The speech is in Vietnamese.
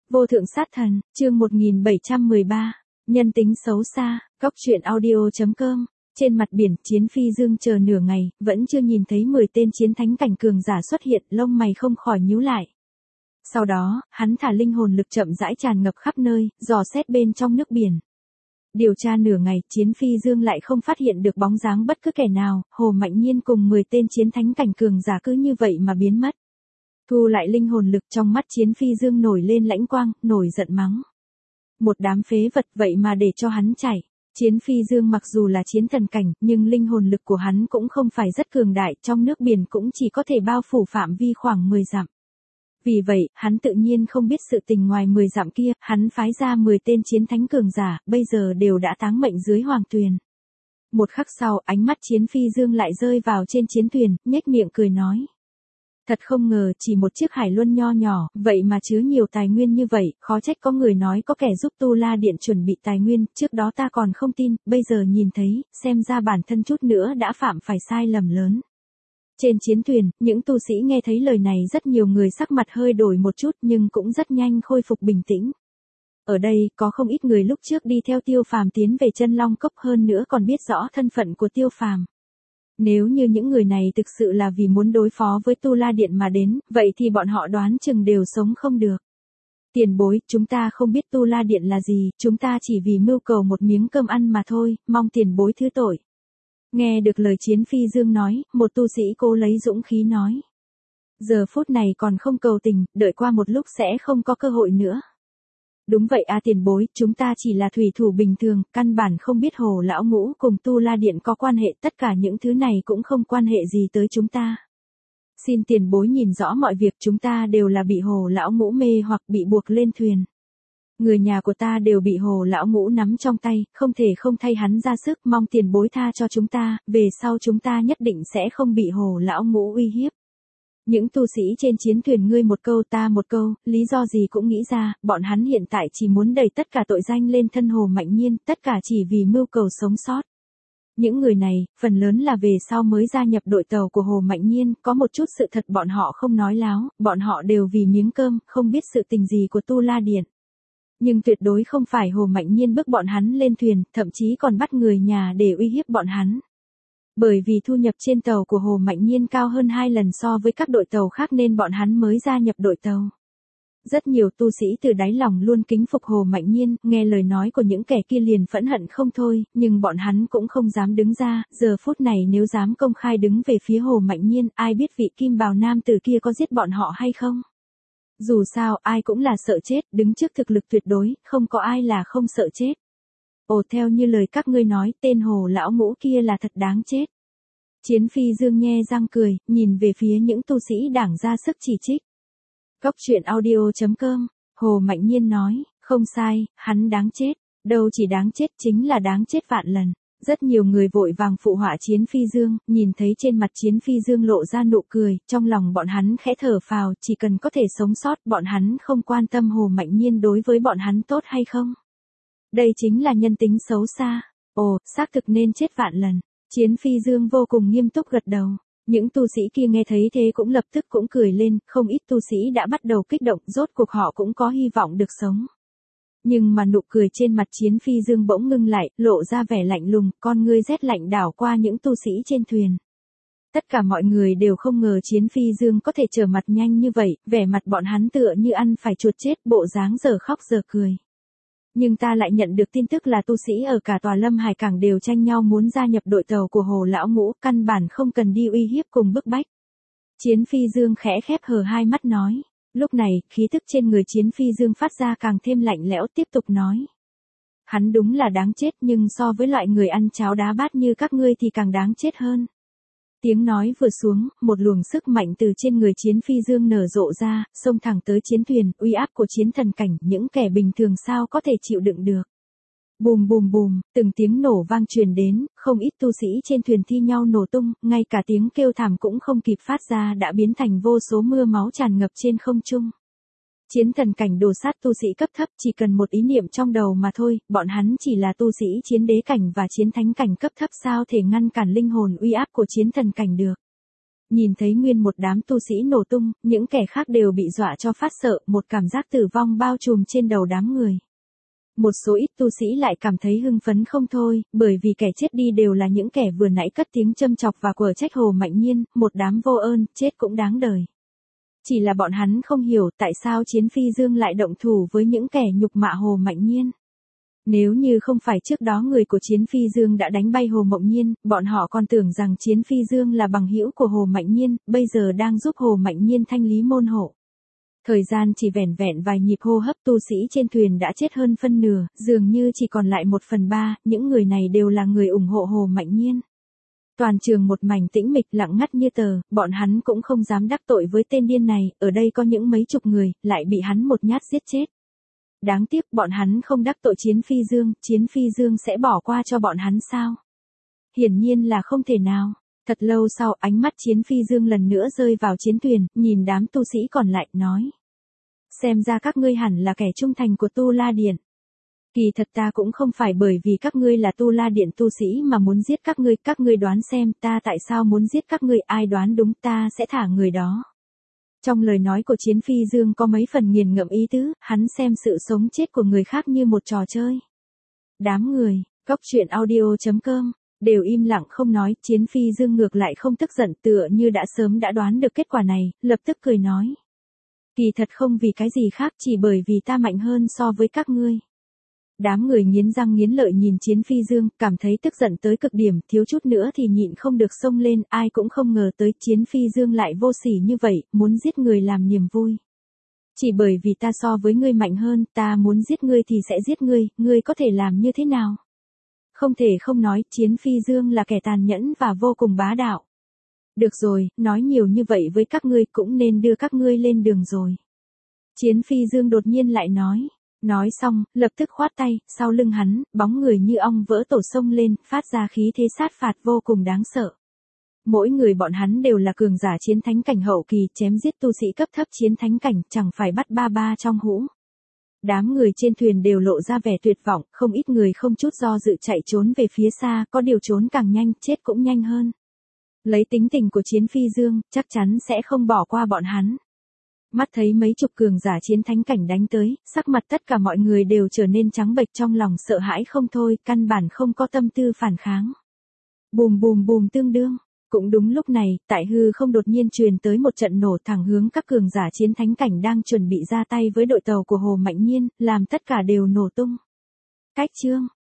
Vô thượng sát thần, chương 1713, nhân tính xấu xa, góc truyện audio.com. Trên mặt biển, Chiến Phi Dương chờ nửa ngày, vẫn chưa nhìn thấy 10 tên chiến thánh cảnh cường giả xuất hiện, lông mày không khỏi nhíu lại. Sau đó, hắn thả linh hồn lực chậm rãi tràn ngập khắp nơi, dò xét bên trong nước biển. Điều tra nửa ngày, Chiến Phi Dương lại không phát hiện được bóng dáng bất cứ kẻ nào, Hồ Mạnh Nhiên cùng 10 tên chiến thánh cảnh cường giả cứ như vậy mà biến mất. Thu lại linh hồn lực, trong mắt Chiến Phi Dương nổi lên lãnh quang, nổi giận mắng. Một đám phế vật, vậy mà để cho hắn chạy. Chiến Phi Dương mặc dù là chiến thần cảnh, nhưng linh hồn lực của hắn cũng không phải rất cường đại, trong nước biển cũng chỉ có thể bao phủ phạm vi khoảng 10 dặm. Vì vậy, hắn tự nhiên không biết sự tình ngoài 10 dặm kia, hắn phái ra 10 tên chiến thánh cường giả, bây giờ đều đã táng mệnh dưới hoàng tuyền. Một khắc sau, ánh mắt Chiến Phi Dương lại rơi vào trên chiến thuyền, nhếch miệng cười nói. Thật không ngờ, chỉ một chiếc hải luân nho nhỏ, vậy mà chứa nhiều tài nguyên như vậy, khó trách có người nói có kẻ giúp Tu La Điện chuẩn bị tài nguyên, trước đó ta còn không tin, bây giờ nhìn thấy, xem ra bản thân chút nữa đã phạm phải sai lầm lớn. Trên chiến thuyền, những tu sĩ nghe thấy lời này rất nhiều người sắc mặt hơi đổi một chút nhưng cũng rất nhanh khôi phục bình tĩnh. Ở đây, có không ít người lúc trước đi theo Tiêu Phàm tiến về Chân Long Cốc, hơn nữa còn biết rõ thân phận của Tiêu Phàm. Nếu như những người này thực sự là vì muốn đối phó với Tu La Điện mà đến, vậy thì bọn họ đoán chừng đều sống không được. Tiền bối, chúng ta không biết Tu La Điện là gì, chúng ta chỉ vì mưu cầu một miếng cơm ăn mà thôi, mong tiền bối thứ tội. Nghe được lời Chiến Phi Dương nói, một tu sĩ cố lấy dũng khí nói. Giờ phút này còn không cầu tình, đợi qua một lúc sẽ không có cơ hội nữa. Đúng vậy à tiền bối, chúng ta chỉ là thủy thủ bình thường, căn bản không biết Hồ Lão Ngũ cùng Tu La Điện có quan hệ, tất cả những thứ này cũng không quan hệ gì tới chúng ta. Xin tiền bối nhìn rõ mọi việc, chúng ta đều là bị Hồ Lão Ngũ mê hoặc bị buộc lên thuyền. Người nhà của ta đều bị Hồ Lão Ngũ nắm trong tay, không thể không thay hắn ra sức, mong tiền bối tha cho chúng ta, về sau chúng ta nhất định sẽ không bị Hồ Lão Ngũ uy hiếp. Những tu sĩ trên chiến thuyền ngươi một câu ta một câu, lý do gì cũng nghĩ ra, bọn hắn hiện tại chỉ muốn đẩy tất cả tội danh lên thân Hồ Mạnh Nhiên, tất cả chỉ vì mưu cầu sống sót. Những người này, phần lớn là về sau mới gia nhập đội tàu của Hồ Mạnh Nhiên, có một chút sự thật bọn họ không nói láo, bọn họ đều vì miếng cơm, không biết sự tình gì của Tu La Điện. Nhưng tuyệt đối không phải Hồ Mạnh Nhiên bức bọn hắn lên thuyền, thậm chí còn bắt người nhà để uy hiếp bọn hắn. Bởi vì thu nhập trên tàu của Hồ Mạnh Nhiên cao hơn 2 lần so với các đội tàu khác nên bọn hắn mới gia nhập đội tàu. Rất nhiều tu sĩ từ đáy lòng luôn kính phục Hồ Mạnh Nhiên, nghe lời nói của những kẻ kia liền phẫn hận không thôi, nhưng bọn hắn cũng không dám đứng ra, giờ phút này nếu dám công khai đứng về phía Hồ Mạnh Nhiên, ai biết vị kim bào nam tử kia có giết bọn họ hay không? Dù sao, ai cũng là sợ chết, đứng trước thực lực tuyệt đối, không có ai là không sợ chết. Ồ, theo như lời các ngươi nói, tên Hồ Lão Ngũ kia là thật đáng chết. Chiến Phi Dương nhe răng cười, nhìn về phía những tu sĩ đảng ra sức chỉ trích. Góc truyện audio.com, Hồ Mạnh Nhiên nói, không sai, hắn đáng chết, đâu chỉ đáng chết chính là đáng chết vạn lần. Rất nhiều người vội vàng phụ họa Chiến Phi Dương, nhìn thấy trên mặt Chiến Phi Dương lộ ra nụ cười, trong lòng bọn hắn khẽ thở phào, chỉ cần có thể sống sót, bọn hắn không quan tâm Hồ Mạnh Nhiên đối với bọn hắn tốt hay không. Đây chính là nhân tính xấu xa. Ồ, xác thực nên chết vạn lần. Chiến Phi Dương vô cùng nghiêm túc gật đầu. Những tu sĩ kia nghe thấy thế cũng lập tức cũng cười lên, không ít tu sĩ đã bắt đầu kích động, rốt cuộc họ cũng có hy vọng được sống. Nhưng mà nụ cười trên mặt Chiến Phi Dương bỗng ngưng lại, lộ ra vẻ lạnh lùng, con ngươi rét lạnh đảo qua những tu sĩ trên thuyền. Tất cả mọi người đều không ngờ Chiến Phi Dương có thể trở mặt nhanh như vậy, vẻ mặt bọn hắn tựa như ăn phải chuột chết, bộ dáng giờ khóc giờ cười. Nhưng ta lại nhận được tin tức là tu sĩ ở cả tòa Lâm Hải Cảng đều tranh nhau muốn gia nhập đội tàu của Hồ Lão Ngũ, căn bản không cần đi uy hiếp cùng bức bách. Chiến Phi Dương khẽ khép hờ hai mắt nói. Lúc này, khí tức trên người Chiến Phi Dương phát ra càng thêm lạnh lẽo, tiếp tục nói. Hắn đúng là đáng chết nhưng so với loại người ăn cháo đá bát như các ngươi thì càng đáng chết hơn. Tiếng nói vừa xuống, một luồng sức mạnh từ trên người Chiến Phi Dương nở rộ ra, xông thẳng tới chiến thuyền, uy áp của chiến thần cảnh, những kẻ bình thường sao có thể chịu đựng được. Bùm bùm bùm, từng tiếng nổ vang truyền đến, không ít tu sĩ trên thuyền thi nhau nổ tung, ngay cả tiếng kêu thảm cũng không kịp phát ra đã biến thành vô số mưa máu tràn ngập trên không trung. Chiến thần cảnh đồ sát tu sĩ cấp thấp chỉ cần một ý niệm trong đầu mà thôi, bọn hắn chỉ là tu sĩ chiến đế cảnh và chiến thánh cảnh cấp thấp sao thể ngăn cản linh hồn uy áp của chiến thần cảnh được. Nhìn thấy nguyên một đám tu sĩ nổ tung, những kẻ khác đều bị dọa cho phát sợ, một cảm giác tử vong bao trùm trên đầu đám người. Một số ít tu sĩ lại cảm thấy hưng phấn không thôi, bởi vì kẻ chết đi đều là những kẻ vừa nãy cất tiếng châm chọc và quở trách Hồ Mạnh Nhiên, một đám vô ơn, chết cũng đáng đời. Chỉ là bọn hắn không hiểu tại sao Chiến Phi Dương lại động thủ với những kẻ nhục mạ Hồ Mạnh Nhiên. Nếu như không phải trước đó người của Chiến Phi Dương đã đánh bay Hồ Mộng Nhiên, bọn họ còn tưởng rằng Chiến Phi Dương là bằng hữu của Hồ Mạnh Nhiên, bây giờ đang giúp Hồ Mạnh Nhiên thanh lý môn hộ. Thời gian chỉ vẻn vẹn vài nhịp hô hấp, tu sĩ trên thuyền đã chết hơn phân nửa, dường như chỉ còn lại 1/3, những người này đều là người ủng hộ Hồ Mạnh Nhiên. Toàn trường một mảnh tĩnh mịch lặng ngắt như tờ, bọn hắn cũng không dám đắc tội với tên điên này, ở đây có những mấy chục người, lại bị hắn một nhát giết chết. Đáng tiếc bọn hắn không đắc tội Chiến Phi Dương sẽ bỏ qua cho bọn hắn sao? Hiển nhiên là không thể nào. Thật lâu sau ánh mắt Chiến Phi Dương lần nữa rơi vào chiến thuyền, nhìn đám tu sĩ còn lại, nói. Xem ra các ngươi hẳn là kẻ trung thành của Tu La Điện. Kỳ thật ta cũng không phải bởi vì các ngươi là Tu La Điện tu sĩ mà muốn giết các ngươi đoán xem ta tại sao muốn giết các ngươi, ai đoán đúng ta sẽ thả người đó. Trong lời nói của Chiến Phi Dương có mấy phần nghiền ngẫm ý tứ, hắn xem sự sống chết của người khác như một trò chơi. Đám người, coctruyện.audio.com, đều im lặng không nói, Chiến Phi Dương ngược lại không tức giận, tựa như đã sớm đã đoán được kết quả này, lập tức cười nói. Kỳ thật không vì cái gì khác, chỉ bởi vì ta mạnh hơn so với các ngươi. Đám người nghiến răng nghiến lợi nhìn Chiến Phi Dương, cảm thấy tức giận tới cực điểm, thiếu chút nữa thì nhịn không được xông lên, ai cũng không ngờ tới Chiến Phi Dương lại vô sỉ như vậy, muốn giết người làm niềm vui. Chỉ bởi vì ta so với ngươi mạnh hơn, ta muốn giết ngươi thì sẽ giết ngươi có thể làm như thế nào? Không thể không nói, Chiến Phi Dương là kẻ tàn nhẫn và vô cùng bá đạo. Được rồi, nói nhiều như vậy với các ngươi cũng nên đưa các ngươi lên đường rồi. Chiến Phi Dương đột nhiên lại nói. Nói xong, lập tức khoát tay, sau lưng hắn, bóng người như ong vỡ tổ sông lên, phát ra khí thế sát phạt vô cùng đáng sợ. Mỗi người bọn hắn đều là cường giả chiến thánh cảnh hậu kỳ, chém giết tu sĩ cấp thấp chiến thánh cảnh, chẳng phải bắt ba trong hũ. Đám người trên thuyền đều lộ ra vẻ tuyệt vọng, không ít người không chút do dự chạy trốn về phía xa, có điều trốn càng nhanh, chết cũng nhanh hơn. Lấy tính tình của Chiến Phi Dương, chắc chắn sẽ không bỏ qua bọn hắn. Mắt thấy mấy chục cường giả chiến thánh cảnh đánh tới, sắc mặt tất cả mọi người đều trở nên trắng bệch, trong lòng sợ hãi không thôi, căn bản không có tâm tư phản kháng. Bùm bùm bùm tương đương. Cũng đúng lúc này, tại hư không đột nhiên truyền tới một trận nổ thẳng hướng các cường giả chiến thánh cảnh đang chuẩn bị ra tay với đội tàu của Hồ Mạnh Nhiên, làm tất cả đều nổ tung. Cách chương